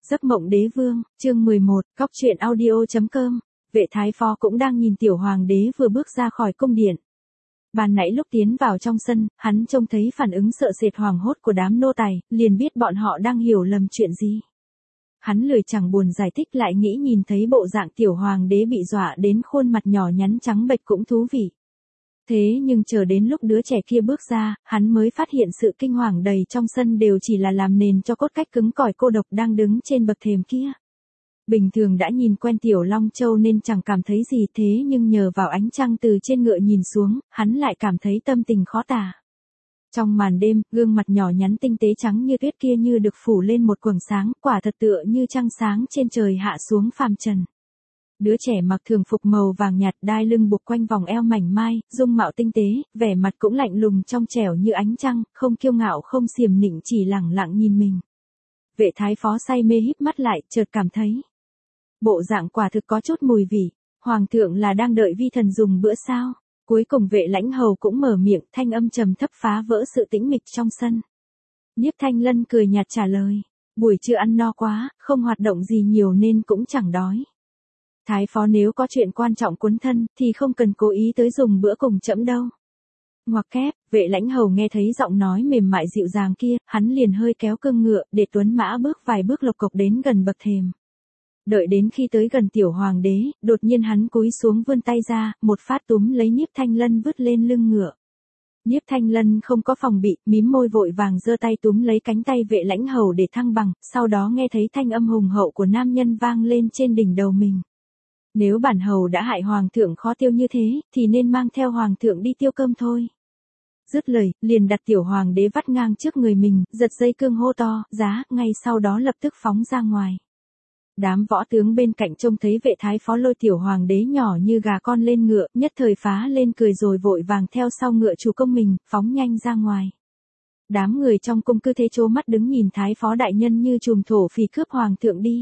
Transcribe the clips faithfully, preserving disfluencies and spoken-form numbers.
Giấc mộng đế vương, chương mười một, Cóc truyện audio.com, vệ thái phó cũng đang nhìn tiểu hoàng đế vừa bước ra khỏi cung điện. Ban nãy lúc tiến vào trong sân, hắn trông thấy phản ứng sợ sệt hoảng hốt của đám nô tài, liền biết bọn họ đang hiểu lầm chuyện gì. Hắn lười chẳng buồn giải thích lại nghĩ nhìn thấy bộ dạng tiểu hoàng đế bị dọa đến khuôn mặt nhỏ nhắn trắng bệch cũng thú vị. Thế nhưng chờ đến lúc đứa trẻ kia bước ra, hắn mới phát hiện sự kinh hoàng đầy trong sân đều chỉ là làm nền cho cốt cách cứng cỏi cô độc đang đứng trên bậc thềm kia. Bình thường đã nhìn quen tiểu Long Châu nên chẳng cảm thấy gì, thế nhưng nhờ vào ánh trăng từ trên ngựa nhìn xuống, hắn lại cảm thấy tâm tình khó tả. Trong màn đêm, gương mặt nhỏ nhắn tinh tế trắng như tuyết kia như được phủ lên một quầng sáng, quả thật tựa như trăng sáng trên trời hạ xuống phàm trần. Đứa trẻ mặc thường phục màu vàng nhạt, đai lưng buộc quanh vòng eo mảnh mai, dung mạo tinh tế, vẻ mặt cũng lạnh lùng trong trẻo như ánh trăng, không kiêu ngạo không xiềm nịnh, chỉ lẳng lặng nhìn mình. Vệ thái phó say mê híp mắt lại, chợt cảm thấy bộ dạng quả thực có chút mùi vị. Hoàng thượng là đang đợi vi thần dùng bữa sao? Cuối cùng vệ lãnh hầu cũng mở miệng, thanh âm trầm thấp phá vỡ sự tĩnh mịch trong sân. Nhiếp Thanh Lân cười nhạt trả lời, buổi trưa ăn no quá, không hoạt động gì nhiều nên cũng chẳng đói. Thái phó nếu có chuyện quan trọng cuốn thân, thì không cần cố ý tới dùng bữa cùng trẫm đâu. Ngoặc kép, vệ lãnh hầu nghe thấy giọng nói mềm mại dịu dàng kia, hắn liền hơi kéo cương ngựa, để tuấn mã bước vài bước lộc cộc đến gần bậc thềm. Đợi đến khi tới gần tiểu hoàng đế, đột nhiên hắn cúi xuống vươn tay ra, một phát túm lấy Nhiếp Thanh Lân vứt lên lưng ngựa. Nhiếp Thanh Lân không có phòng bị, mím môi vội vàng giơ tay túm lấy cánh tay vệ lãnh hầu để thăng bằng, sau đó nghe thấy thanh âm hùng hậu của nam nhân vang lên trên đỉnh đầu mình. Nếu bản hầu đã hại hoàng thượng khó tiêu như thế, thì nên mang theo hoàng thượng đi tiêu cơm thôi. Dứt lời, liền đặt tiểu hoàng đế vắt ngang trước người mình, giật dây cương hô to, giá, ngay sau đó lập tức phóng ra ngoài. Đám võ tướng bên cạnh trông thấy vệ thái phó lôi tiểu hoàng đế nhỏ như gà con lên ngựa, nhất thời phá lên cười rồi vội vàng theo sau ngựa chủ công mình, phóng nhanh ra ngoài. Đám người trong cung cứ thế trố mắt đứng nhìn thái phó đại nhân như trùm thổ phỉ cướp hoàng thượng đi.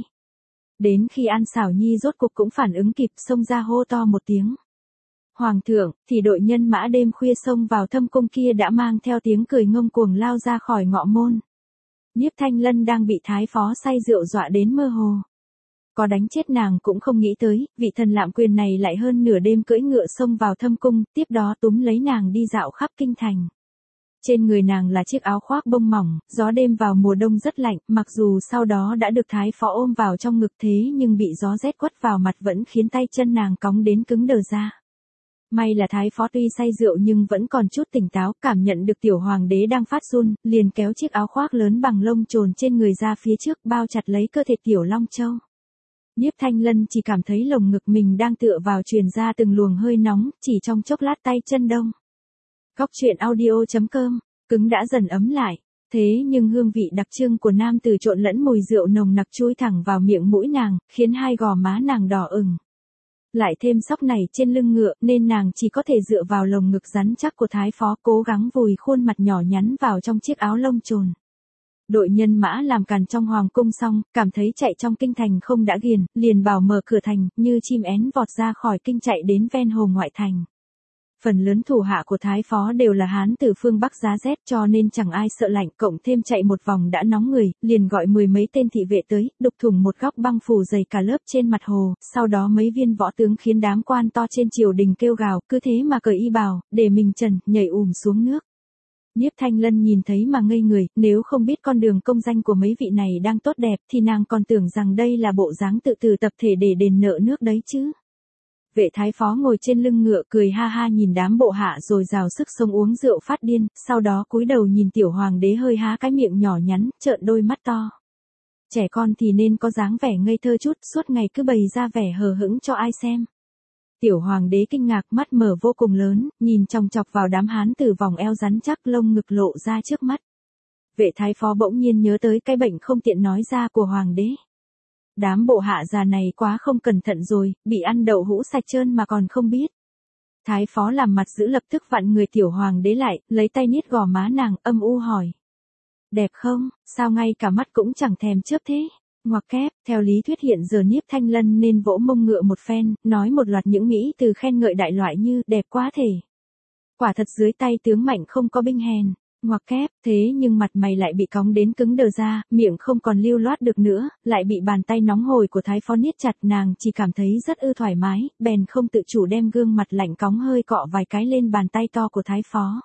Đến khi An Xảo Nhi rốt cuộc cũng phản ứng kịp, xông ra hô to một tiếng. Hoàng thượng, thì đội nhân mã đêm khuya xông vào thâm cung kia đã mang theo tiếng cười ngông cuồng lao ra khỏi ngọ môn. Nhiếp Thanh Lân đang bị thái phó say rượu dọa đến mơ hồ. Có đánh chết nàng cũng không nghĩ tới, vị thần lạm quyền này lại hơn nửa đêm cưỡi ngựa xông vào thâm cung, tiếp đó túm lấy nàng đi dạo khắp kinh thành. Trên người nàng là chiếc áo khoác bông mỏng, gió đêm vào mùa đông rất lạnh, mặc dù sau đó đã được thái phó ôm vào trong ngực thế nhưng bị gió rét quất vào mặt vẫn khiến tay chân nàng cóng đến cứng đờ ra. May là thái phó tuy say rượu nhưng vẫn còn chút tỉnh táo, cảm nhận được tiểu hoàng đế đang phát run, liền kéo chiếc áo khoác lớn bằng lông trồn trên người ra phía trước, bao chặt lấy cơ thể tiểu Long Châu. Nhiếp Thanh Lân chỉ cảm thấy lồng ngực mình đang tựa vào truyền ra từng luồng hơi nóng, chỉ trong chốc lát tay chân đông. Cóc truyện audio.com, cứng đã dần ấm lại, thế nhưng hương vị đặc trưng của nam tử trộn lẫn mùi rượu nồng nặc chui thẳng vào miệng mũi nàng, khiến hai gò má nàng đỏ ửng. Lại thêm sóc này trên lưng ngựa nên nàng chỉ có thể dựa vào lồng ngực rắn chắc của thái phó cố gắng vùi khuôn mặt nhỏ nhắn vào trong chiếc áo lông trồn. Đội nhân mã làm càn trong hoàng cung xong, cảm thấy chạy trong kinh thành không đã ghiền, liền bảo mở cửa thành, như chim én vọt ra khỏi kinh chạy đến ven hồ ngoại thành. Phần lớn thủ hạ của thái phó đều là hán từ phương Bắc giá rét cho nên chẳng ai sợ lạnh, cộng thêm chạy một vòng đã nóng người, liền gọi mười mấy tên thị vệ tới, đục thủng một góc băng phủ dày cả lớp trên mặt hồ, sau đó mấy viên võ tướng khiến đám quan to trên triều đình kêu gào, cứ thế mà cởi y bào, để mình trần, nhảy ùm xuống nước. Nhiếp Thanh Lân nhìn thấy mà ngây người, nếu không biết con đường công danh của mấy vị này đang tốt đẹp thì nàng còn tưởng rằng đây là bộ dáng tự từ tập thể để đền nợ nước đấy chứ. Vệ thái phó ngồi trên lưng ngựa cười ha ha nhìn đám bộ hạ rồi rào sức sống uống rượu phát điên, sau đó cúi đầu nhìn tiểu hoàng đế hơi há cái miệng nhỏ nhắn, trợn đôi mắt to. Trẻ con thì nên có dáng vẻ ngây thơ chút, suốt ngày cứ bày ra vẻ hờ hững cho ai xem. Tiểu hoàng đế kinh ngạc, mắt mở vô cùng lớn, nhìn chòng chọc vào đám hán từ vòng eo rắn chắc lông ngực lộ ra trước mắt. Vệ thái phó bỗng nhiên nhớ tới cái bệnh không tiện nói ra của hoàng đế. Đám bộ hạ già này quá không cẩn thận rồi, bị ăn đậu hũ sạch trơn mà còn không biết. Thái phó làm mặt giữ lập tức vặn người tiểu hoàng đế lại, lấy tay niết gò má nàng, âm u hỏi. Đẹp không, sao ngay cả mắt cũng chẳng thèm chớp thế? Ngoặc kép, theo lý thuyết hiện giờ Nhiếp Thanh Lân nên vỗ mông ngựa một phen, nói một loạt những mỹ từ khen ngợi đại loại như đẹp quá thể. Quả thật dưới tay tướng mạnh không có binh hèn. Ngoặc kép, thế nhưng mặt mày lại bị cóng đến cứng đờ ra, miệng không còn lưu loát được nữa, lại bị bàn tay nóng hổi của thái phó niết chặt, nàng chỉ cảm thấy rất ư thoải mái, bèn không tự chủ đem gương mặt lạnh cóng hơi cọ vài cái lên bàn tay to của thái phó.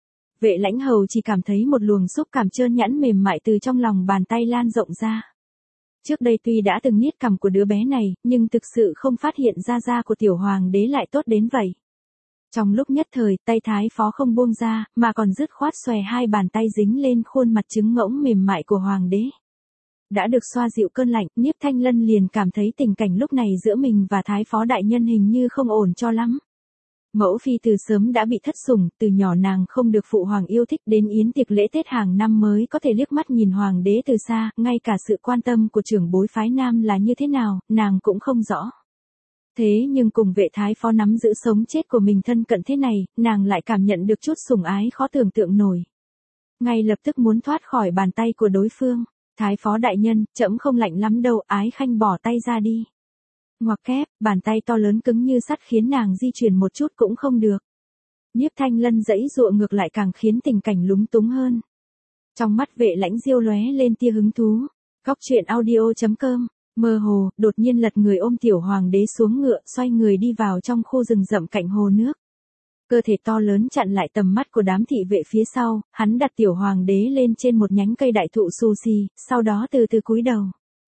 Vệ Lãnh Hầu chỉ cảm thấy một luồng xúc cảm trơn nhẵn mềm mại từ trong lòng bàn tay lan rộng ra. Trước đây tuy đã từng niết cằm của đứa bé này, nhưng thực sự không phát hiện ra da của tiểu hoàng đế lại tốt đến vậy. Trong lúc nhất thời, tay thái phó không buông ra, mà còn dứt khoát xòe hai bàn tay dính lên khuôn mặt trứng ngỗng mềm mại của hoàng đế. Đã được xoa dịu cơn lạnh, Niếp Thanh Lân liền cảm thấy tình cảnh lúc này giữa mình và thái phó đại nhân hình như không ổn cho lắm. Mẫu phi từ sớm đã bị thất sủng, từ nhỏ nàng không được phụ hoàng yêu thích, đến yến tiệc lễ Tết hàng năm mới có thể liếc mắt nhìn hoàng đế từ xa, ngay cả sự quan tâm của trưởng bối phái nam là như thế nào, nàng cũng không rõ. Thế nhưng cùng vệ thái phó nắm giữ sống chết của mình thân cận thế này, nàng lại cảm nhận được chút sủng ái khó tưởng tượng nổi. Ngay lập tức muốn thoát khỏi bàn tay của đối phương, thái phó đại nhân, trẫm không lạnh lắm đâu, ái khanh bỏ tay ra đi. Ngoặc kép, bàn tay to lớn cứng như sắt khiến nàng di chuyển một chút cũng không được. Niếp Thanh Lân giãy giụa ngược lại càng khiến tình cảnh lúng túng hơn. Trong mắt Vệ Lãnh Diêu lóe lên tia hứng thú. Cóc truyện audio chấm com. Mơ hồ, đột nhiên lật người ôm tiểu hoàng đế xuống ngựa, xoay người đi vào trong khu rừng rậm cạnh hồ nước. Cơ thể to lớn chặn lại tầm mắt của đám thị vệ phía sau, hắn đặt tiểu hoàng đế lên trên một nhánh cây đại thụ xù xì, sau đó từ từ cúi đầu.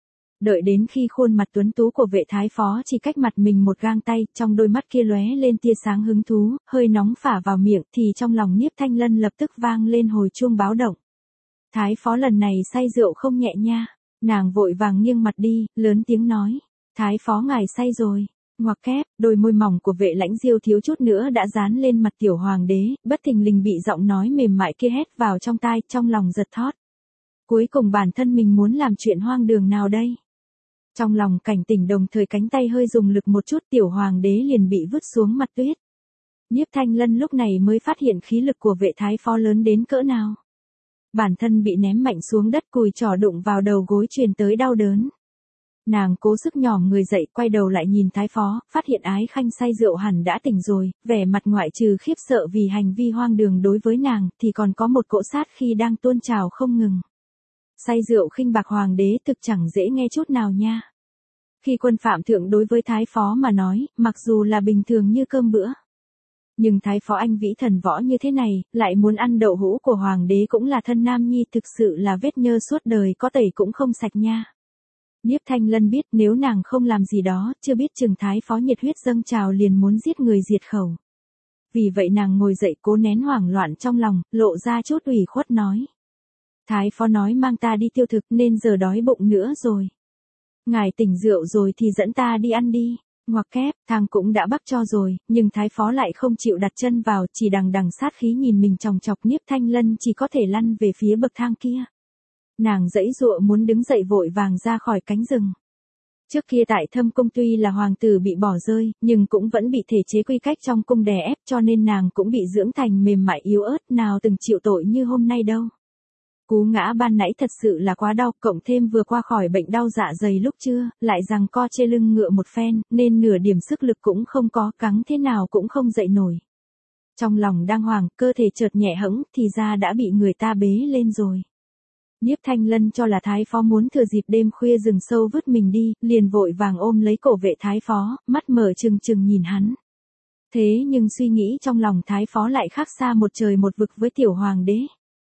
Đợi đến khi khuôn mặt tuấn tú của vệ thái phó chỉ cách mặt mình một gang tay, trong đôi mắt kia lóe lên tia sáng hứng thú, hơi nóng phả vào miệng, thì trong lòng Niếp Thanh Lân lập tức vang lên hồi chuông báo động. Thái phó lần này say rượu không nhẹ nha. Nàng vội vàng nghiêng mặt đi, lớn tiếng nói. Thái phó ngài say rồi. Ngoặc kép, đôi môi mỏng của Vệ Lãnh Diêu thiếu chút nữa đã dán lên mặt tiểu hoàng đế, bất thình lình bị giọng nói mềm mại kia hét vào trong tai, trong lòng giật thót. Cuối cùng bản thân mình muốn làm chuyện hoang đường nào đây? Trong lòng cảnh tỉnh, đồng thời cánh tay hơi dùng lực một chút, tiểu hoàng đế liền bị vứt xuống mặt tuyết. Niếp Thanh Lân lúc này mới phát hiện khí lực của vệ thái phó lớn đến cỡ nào. Bản thân bị ném mạnh xuống đất, cùi trỏ đụng vào đầu gối truyền tới đau đớn. Nàng cố sức nhòm người dậy, quay đầu lại nhìn thái phó, phát hiện ái khanh say rượu hẳn đã tỉnh rồi, vẻ mặt ngoại trừ khiếp sợ vì hành vi hoang đường đối với nàng, thì còn có một cỗ sát khi đang tuôn trào không ngừng. Say rượu khinh bạc hoàng đế thực chẳng dễ nghe chút nào nha. Khi quân phạm thượng đối với thái phó mà nói, mặc dù là bình thường như cơm bữa. Nhưng thái phó anh vĩ thần võ như thế này, lại muốn ăn đậu hũ của hoàng đế cũng là thân nam nhi, thực sự là vết nhơ suốt đời có tẩy cũng không sạch nha. Niếp Thanh Lân biết nếu nàng không làm gì đó, chưa biết chừng thái phó nhiệt huyết dâng trào liền muốn giết người diệt khẩu. Vì vậy nàng ngồi dậy cố nén hoảng loạn trong lòng, lộ ra chút ủy khuất nói. Thái phó nói mang ta đi tiêu thực nên giờ đói bụng nữa rồi. Ngài tỉnh rượu rồi thì dẫn ta đi ăn đi. Ngoặc kép, thang cũng đã bắc cho rồi, nhưng thái phó lại không chịu đặt chân vào, chỉ đằng đằng sát khí nhìn mình chòng chọc. Niếp Thanh Lân chỉ có thể lăn về phía bậc thang kia. Nàng giãy giụa muốn đứng dậy vội vàng ra khỏi cánh rừng. Trước kia tại Thâm Cung tuy là hoàng tử bị bỏ rơi, nhưng cũng vẫn bị thể chế quy cách trong cung đè ép, cho nên nàng cũng bị dưỡng thành mềm mại yếu ớt, nào từng chịu tội như hôm nay đâu. Cú ngã ban nãy thật sự là quá đau, cộng thêm vừa qua khỏi bệnh đau dạ dày lúc trưa, lại giằng co chê lưng ngựa một phen, nên nửa điểm sức lực cũng không có, cắn thế nào cũng không dậy nổi. Trong lòng đang hoảng, cơ thể chợt nhẹ hẫng, thì ra đã bị người ta bế lên rồi. Niếp Thanh Lân cho là thái phó muốn thừa dịp đêm khuya rừng sâu vứt mình đi, liền vội vàng ôm lấy cổ vệ thái phó, mắt mở trừng trừng nhìn hắn. Thế nhưng suy nghĩ trong lòng thái phó lại khác xa một trời một vực với tiểu hoàng đế.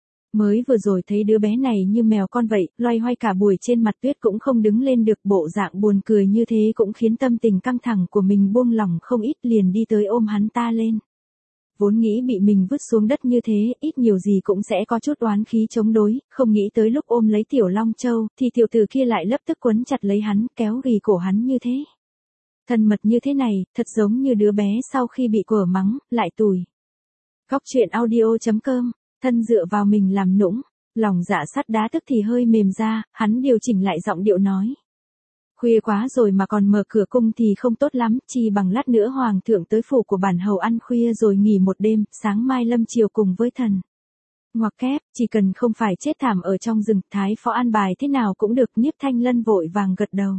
Mới vừa rồi thấy đứa bé này như mèo con vậy, loay hoay cả buổi trên mặt tuyết cũng không đứng lên được, bộ dạng buồn cười như thế cũng khiến tâm tình căng thẳng của mình buông lỏng không ít, liền đi tới ôm hắn ta lên. Vốn nghĩ bị mình vứt xuống đất như thế, ít nhiều gì cũng sẽ có chút oán khí chống đối, không nghĩ tới lúc ôm lấy tiểu Long Châu, thì tiểu tử kia lại lập tức quấn chặt lấy hắn, kéo ghì cổ hắn như thế. Thân mật như thế này, thật giống như đứa bé sau khi bị quở mắng, lại tủi. Cóc truyện audio chấm com. Thân dựa vào mình làm nũng, lòng dạ sắt đá tức thì hơi mềm ra, hắn điều chỉnh lại giọng điệu nói. Khuya quá rồi mà còn mở cửa cung thì không tốt lắm, chi bằng lát nữa hoàng thượng tới phủ của bản hầu ăn khuya rồi nghỉ một đêm, sáng mai lâm chiều cùng với thần. Ngoặc kép, chỉ cần không phải chết thảm ở trong rừng, thái phó an bài thế nào cũng được. Niếp Thanh Lân vội vàng gật đầu.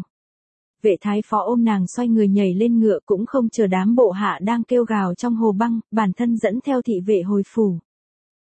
Vệ thái phó ôm nàng xoay người nhảy lên ngựa, cũng không chờ đám bộ hạ đang kêu gào trong hồ băng, bản thân dẫn theo thị vệ hồi phủ.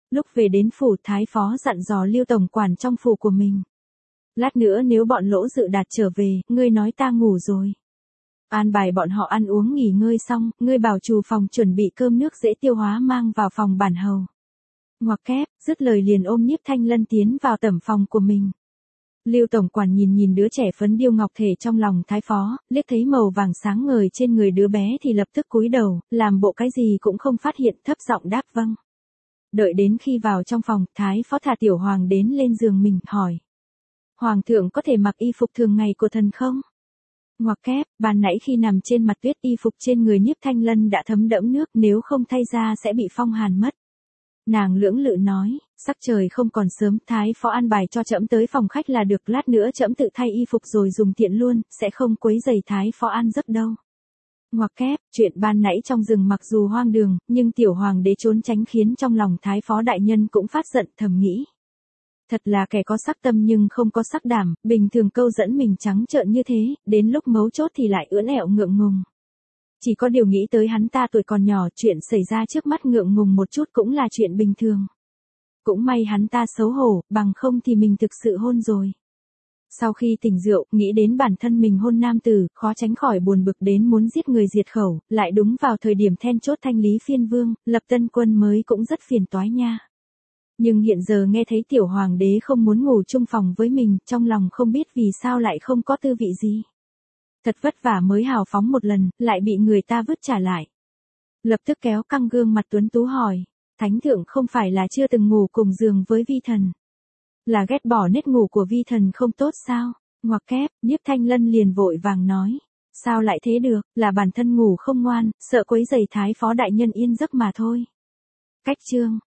Lúc về đến phủ, thái phó dặn dò Lưu tổng quản trong phủ của mình. Lát nữa nếu bọn Lỗ Dự Đạt trở về, ngươi nói ta ngủ rồi. An bài bọn họ ăn uống nghỉ ngơi xong, ngươi bảo trù phòng chuẩn bị cơm nước dễ tiêu hóa mang vào phòng bản hầu. Ngoặc kép, dứt lời liền ôm Nhiếp Thanh Lân tiến vào tẩm phòng của mình. Lưu tổng quản nhìn nhìn đứa trẻ phấn điêu ngọc thể trong lòng thái phó, liếc thấy màu vàng sáng ngời trên người đứa bé thì lập tức cúi đầu, làm bộ cái gì cũng không phát hiện, thấp giọng đáp vâng. Đợi đến khi vào trong phòng, thái phó thả tiểu hoàng đến lên giường mình, hỏi. Hoàng thượng có thể mặc y phục thường ngày của thần không? Ngoặc kép, ban nãy khi nằm trên mặt tuyết y phục trên người Nhiếp Thanh Lân đã thấm đẫm nước, nếu không thay ra sẽ bị phong hàn mất. Nàng lưỡng lự nói, sắc trời không còn sớm, thái phó an bài cho trẫm tới phòng khách là được, lát nữa trẫm tự thay y phục rồi dùng tiện luôn, sẽ không quấy rầy thái phó an giấc đâu. Ngoặc kép, chuyện ban nãy trong rừng mặc dù hoang đường, nhưng tiểu hoàng đế trốn tránh khiến trong lòng thái phó đại nhân cũng phát giận, thầm nghĩ. Thật là kẻ có sắc tâm nhưng không có sắc đảm, bình thường câu dẫn mình trắng trợn như thế, đến lúc mấu chốt thì lại ưỡn ẹo ngượng ngùng. Chỉ có điều nghĩ tới hắn ta tuổi còn nhỏ, chuyện xảy ra trước mắt ngượng ngùng một chút cũng là chuyện bình thường. Cũng may hắn ta xấu hổ, bằng không thì mình thực sự hôn rồi. Sau khi tỉnh rượu, nghĩ đến bản thân mình hôn nam tử, khó tránh khỏi buồn bực đến muốn giết người diệt khẩu, lại đúng vào thời điểm then chốt thanh lý phiên vương, lập tân quân mới cũng rất phiền toái nha. Nhưng hiện giờ nghe thấy tiểu hoàng đế không muốn ngủ chung phòng với mình, trong lòng không biết vì sao lại không có tư vị gì. Thật vất vả mới hào phóng một lần, lại bị người ta vứt trả lại. Lập tức kéo căng gương mặt tuấn tú hỏi, thánh thượng không phải là chưa từng ngủ cùng giường với vi thần. Là ghét bỏ nết ngủ của vi thần không tốt sao? Ngoặc kép, Nhiếp Thanh Lân liền vội vàng nói. Sao lại thế được, là bản thân ngủ không ngoan, sợ quấy rầy thái phó đại nhân yên giấc mà thôi. Cách chương.